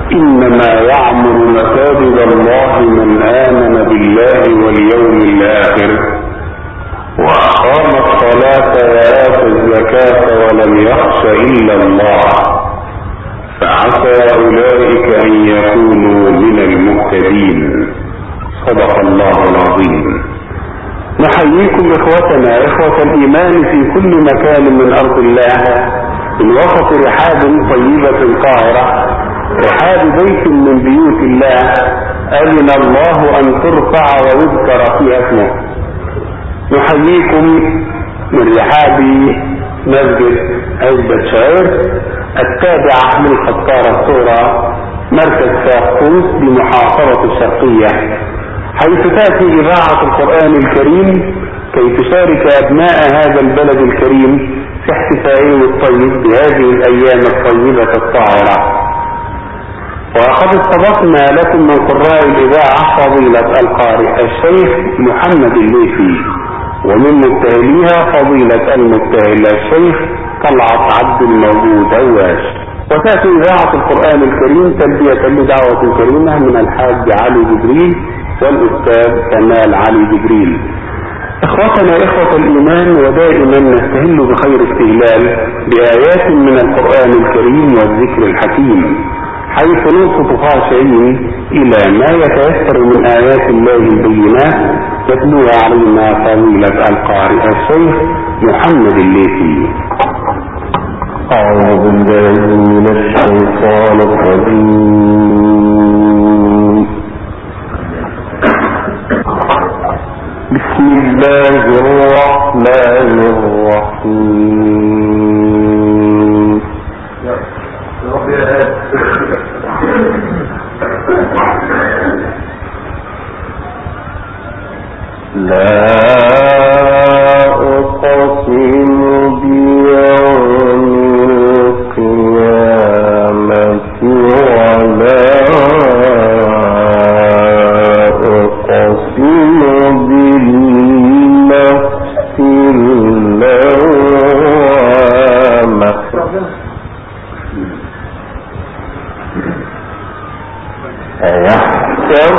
إنما يعمر مساجد الله من آمن بالله واليوم الآخر وأقام الصلاة وآتى الزكاة ولم يخش إلا الله فعسى أولئك أن يكونوا من المهتدين. صدق الله العظيم. نحييكم إخوتنا إخوة الإيمان في كل مكان من أرض الله من وسط رحاب طيبة طاهرة، رحاب بيت من بيوت الله أذن الله أن ترفع ويذكر فيها اسمه. نحييكم من رحاب مسجد عزبة شعير التابعة من خطار الصورة مركز فاقوس بمحافظة الشرقية، حيث تأتي إذاعة القرآن الكريم كي تشارك أبناء هذا البلد الكريم في احتفائهم الطيب بهذه الأيام الطيبة الطاهرة. وقد استضفنا لكم من قراء الإذاعة فضيلة القارئ الشيخ محمد الليثي، ومن مبتهليها فضيلة المبتهل الشيخ طلعت عبد الموجود عواش. وتأتي إذاعة القرآن الكريم تلبية لدعوة كريمة من الحاج علي جبريل والأستاذ كمال علي جبريل. إخوتنا إخوة الإيمان، ودائما نستهل بخير استهلال بآيات من القرآن الكريم والذكر الحكيم، حيث ننصت خاشعين إلى ما يتيسر من آيات الله البينات يتلوها علينا فضيلة القارئ الشيخ محمد الليثي. أعوذ بالله من الشيطان الرجيم. بسم الله الرحمن الرحيم. لا أقسم بيوم القيامة ولا أقسم بالنفس اللوامة أيحسب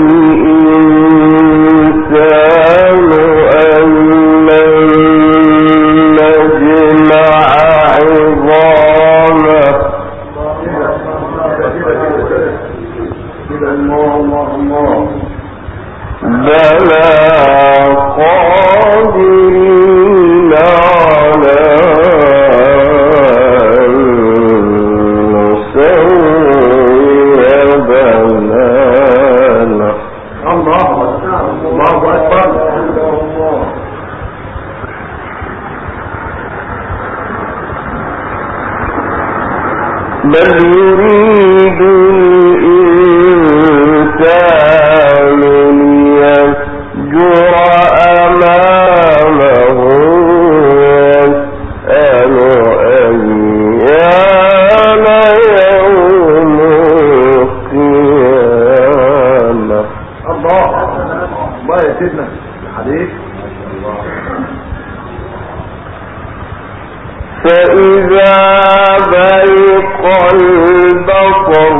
الإنسان أن لن نجمع عظامه بلى قادرين على أن نسوي بنانه. الله أكبر. بل يريد الإنسان ليفجر أمامه يسأل أيان يوم القيامة. الله يا سيدنا الحديث. فإذا برق البصر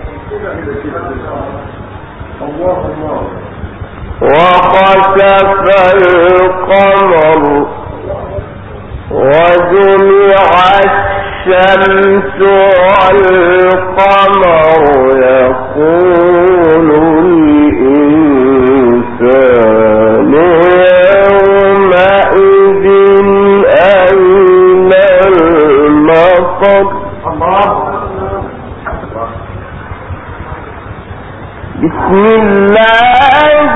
وخسف القمر وجمع الشمس والقمر يقول الإنسان يومئذ أين المفر. بسم الله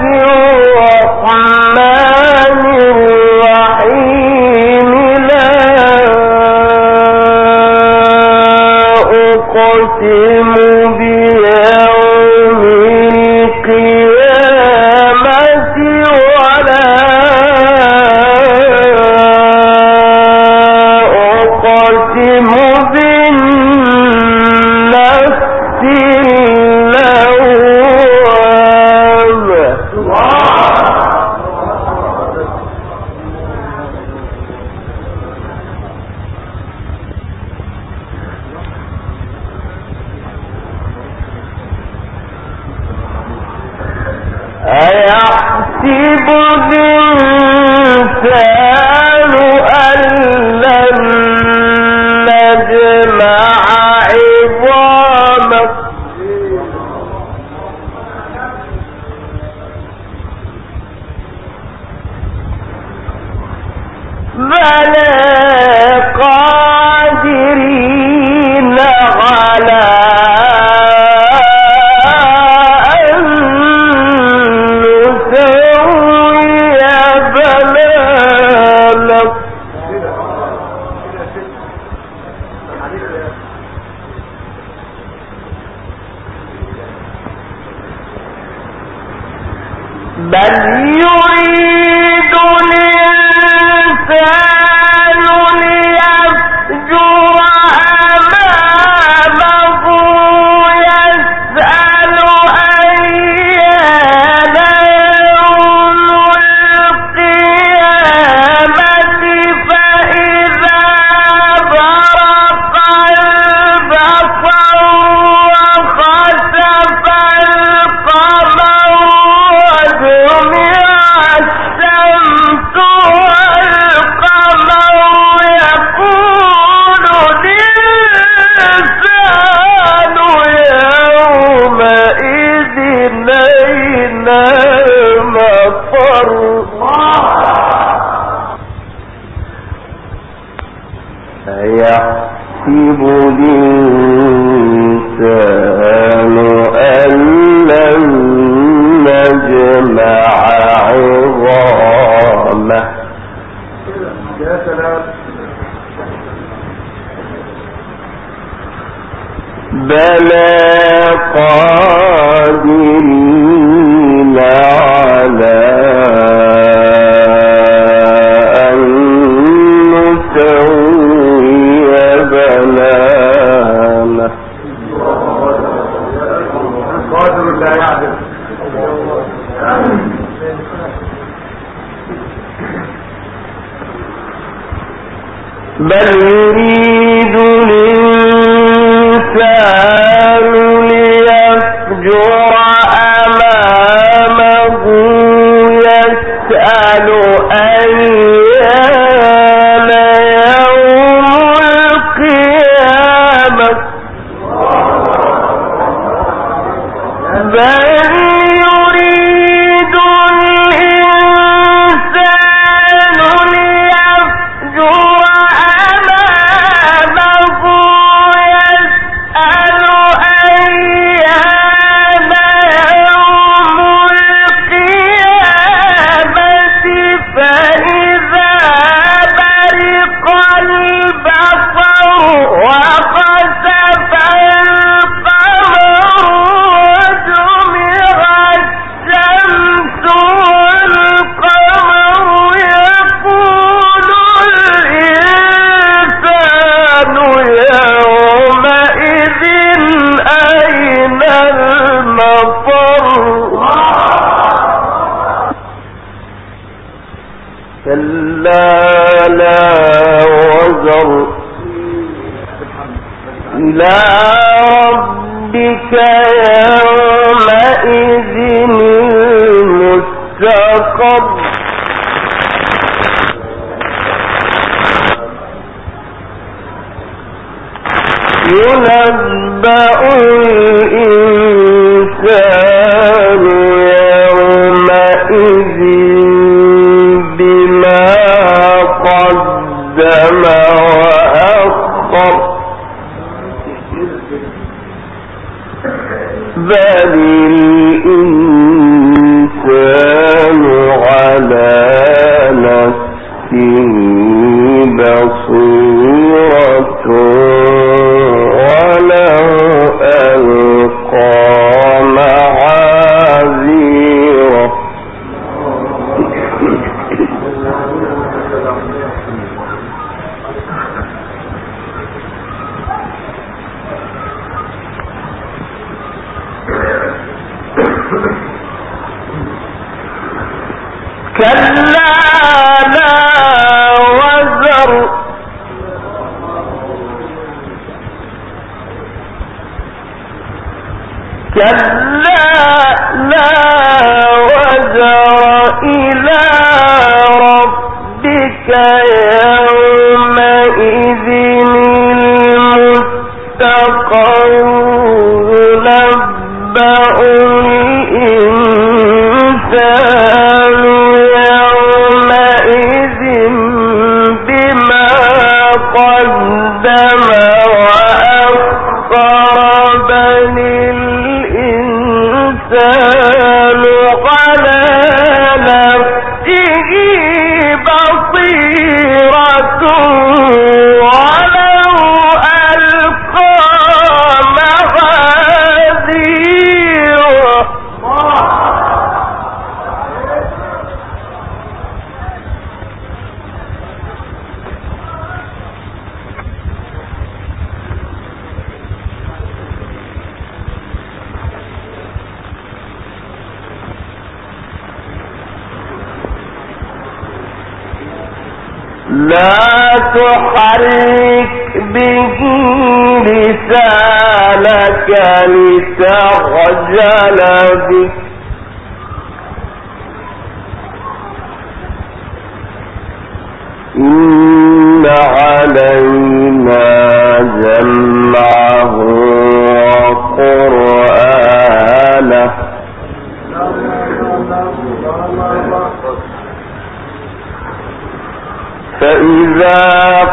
الرحمن الرحيم. لا أقسم بيوم القيامة ولا أقسم بالنفس كلا لا وزر إلى ربك يومئذ المستقر ينبأ الإنسان يومئذ بما قدم وأخر بل الإنسان على نفسه بصيرة ولو ألقى معاذيره. لا تحرك به لسانك لتعجل به إن علينا جمعه وقرآنه فإذا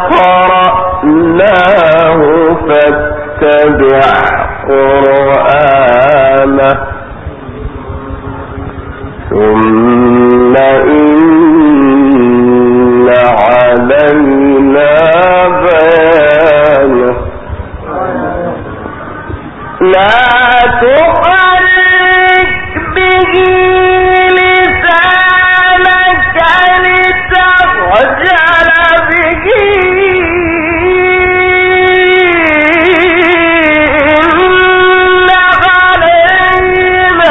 قرأناه فاتبع قرآنه ثم إن علينا بيانه. لا تحرك به لسانك لتعجل به إن علينا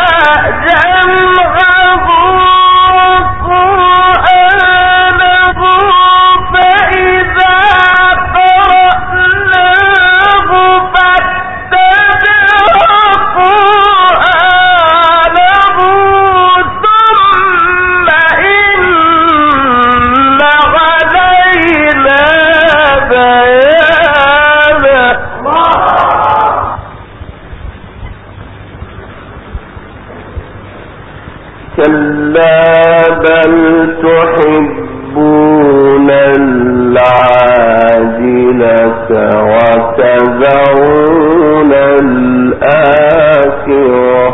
جمعه وقرآنه فإذا قرأناه فاتبع قرآنه ثم إن علينا بيانه. كلا بل تحبون العاجلة وتذرون الآخرة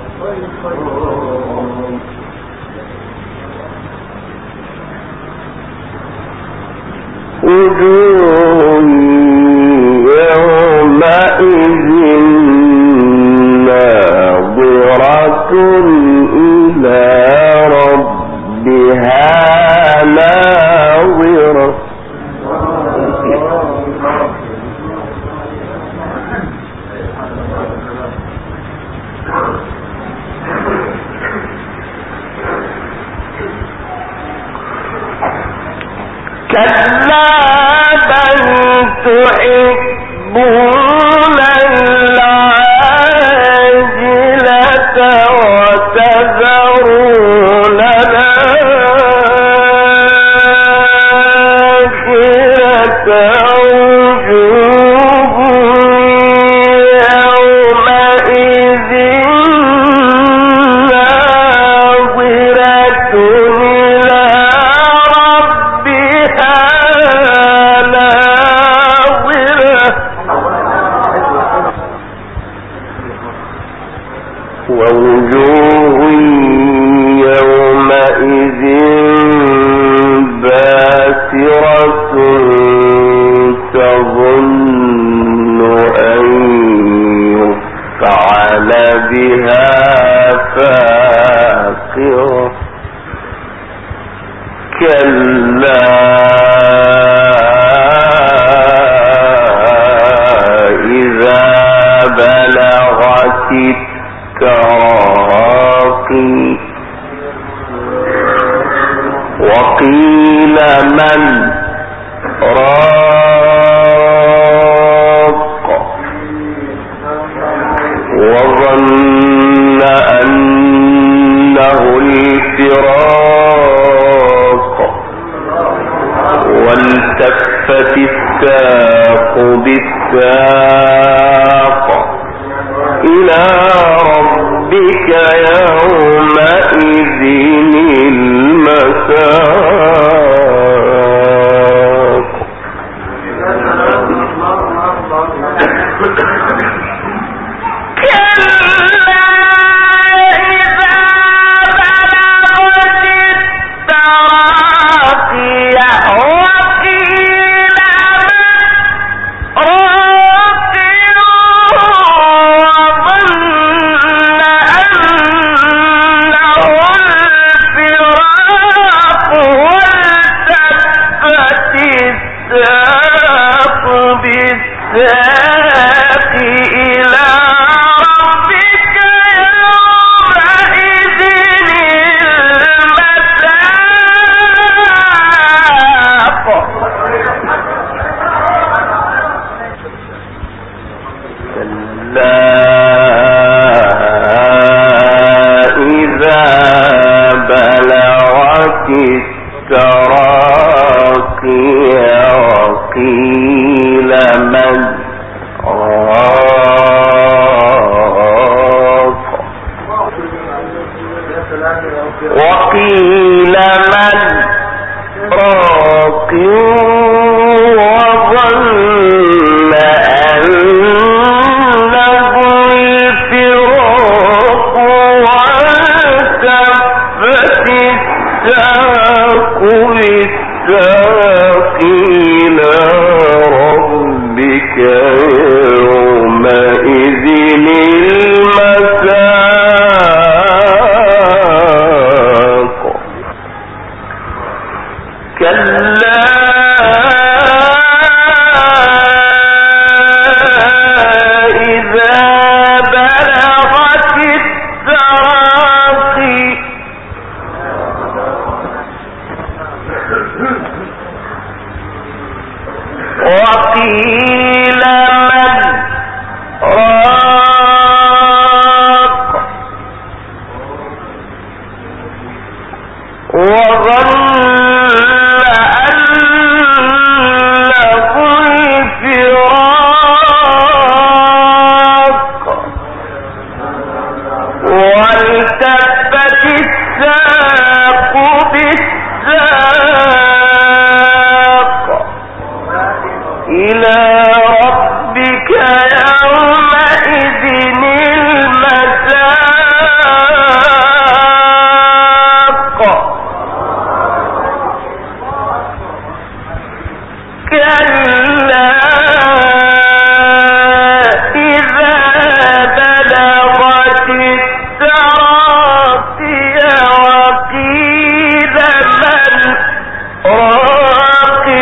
وجوه يومئذ ناظرة إلى ربها ناظرة كلا بل تحبون العاجلة وتذرون الآخرة وجوه يومئذ ناظرة إلى ربها ناظرة ووجوه يومئذ باسرة تظن أن يفعل بها فاقرة كلا إذا بلغت التراقي وقيل من راق وظن أن له الفراق والتفت الساق بالساق إلى ربك يومئذ المساق. وقيل من راق وظن أنه الفراق والتفت الساق بالساق إلى ربك يومئذ المساق. كلا إذا بلغت التراقي وقيل من راق وظن والتفت الساق بالساق إلى ربك يومئذ المساق. كلا إذا بلغت التراقي وقيل من راق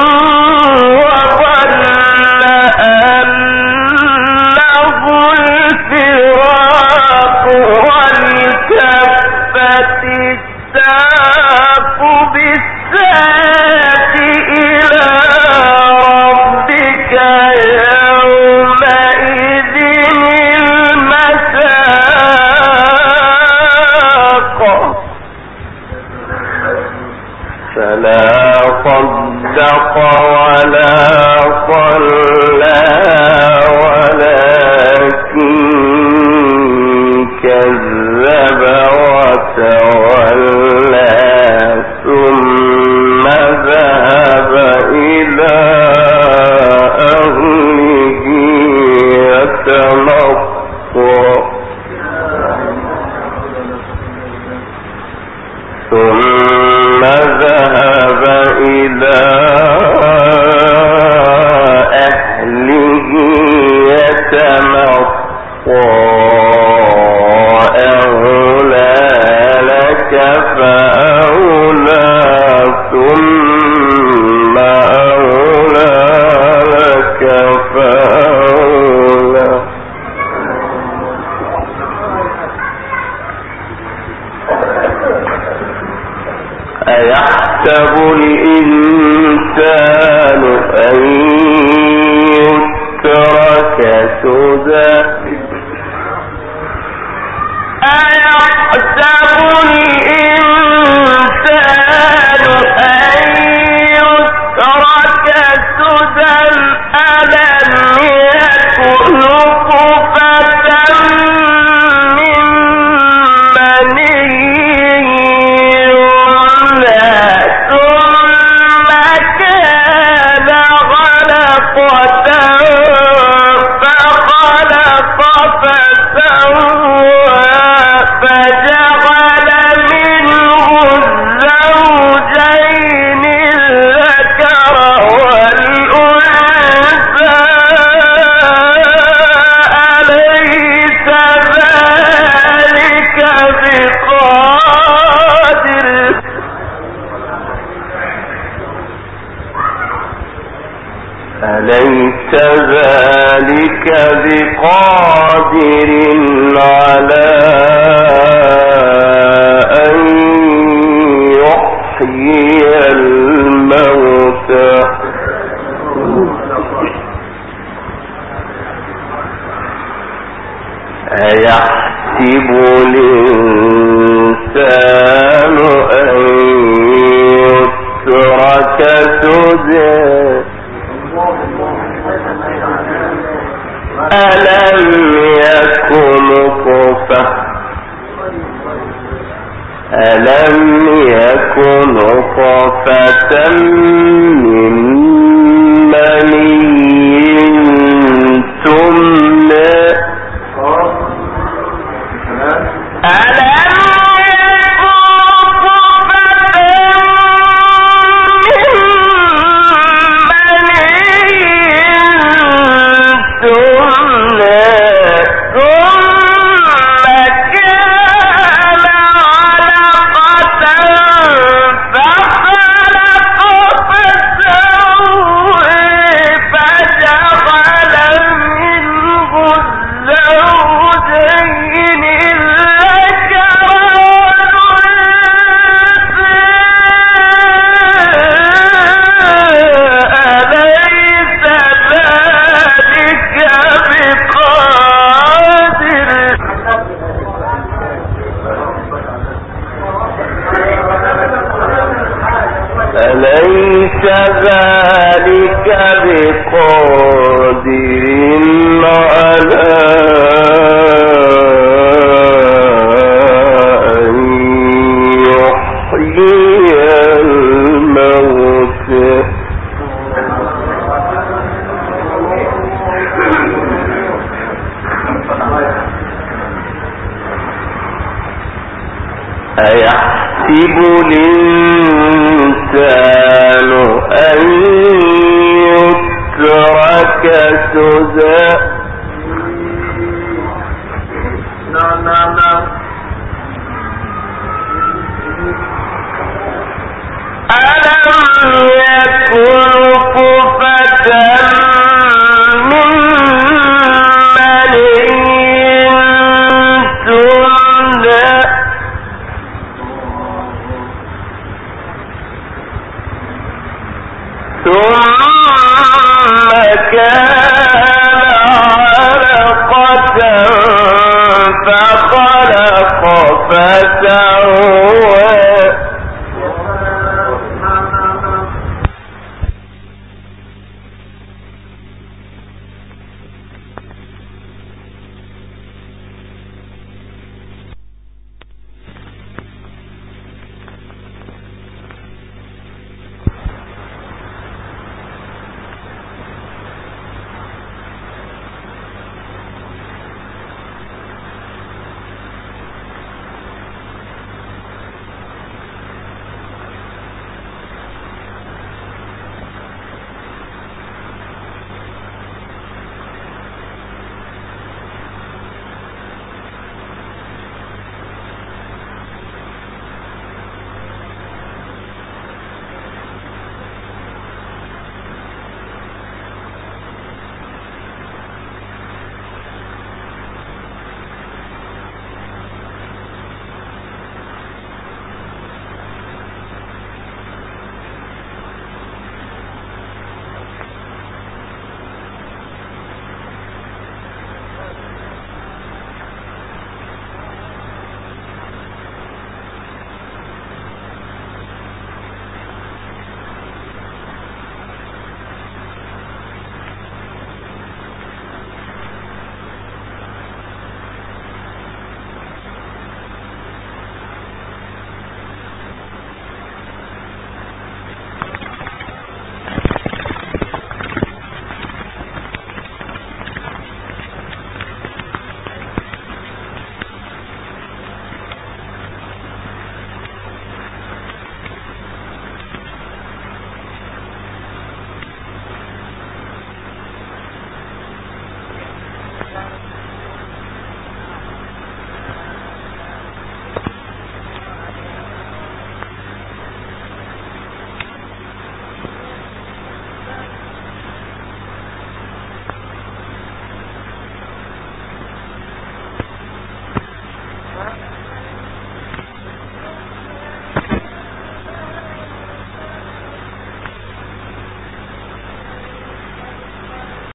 وظن أنه الفراق والتفت الساق بالساق إلى ربك يومئذ المساق. فلا صدق ولا صلى ولكن كذب وتولى ثم ذهب إلى أهله يتمطى ثم ذهب إلى أهله يتمطى أولى لك فأولى ثم أولى لك فأولى. أيحسب الإنسان أن يترك سدى أليس ذلك بقادر على أن يحيي الموتى أيحسب الإنسان أن يترك سدى ألم يكن نطفة من مني تمنى أليس ذلك بقادر على أن يحيي الموتى أيحسب الإنسان أن يترك سدى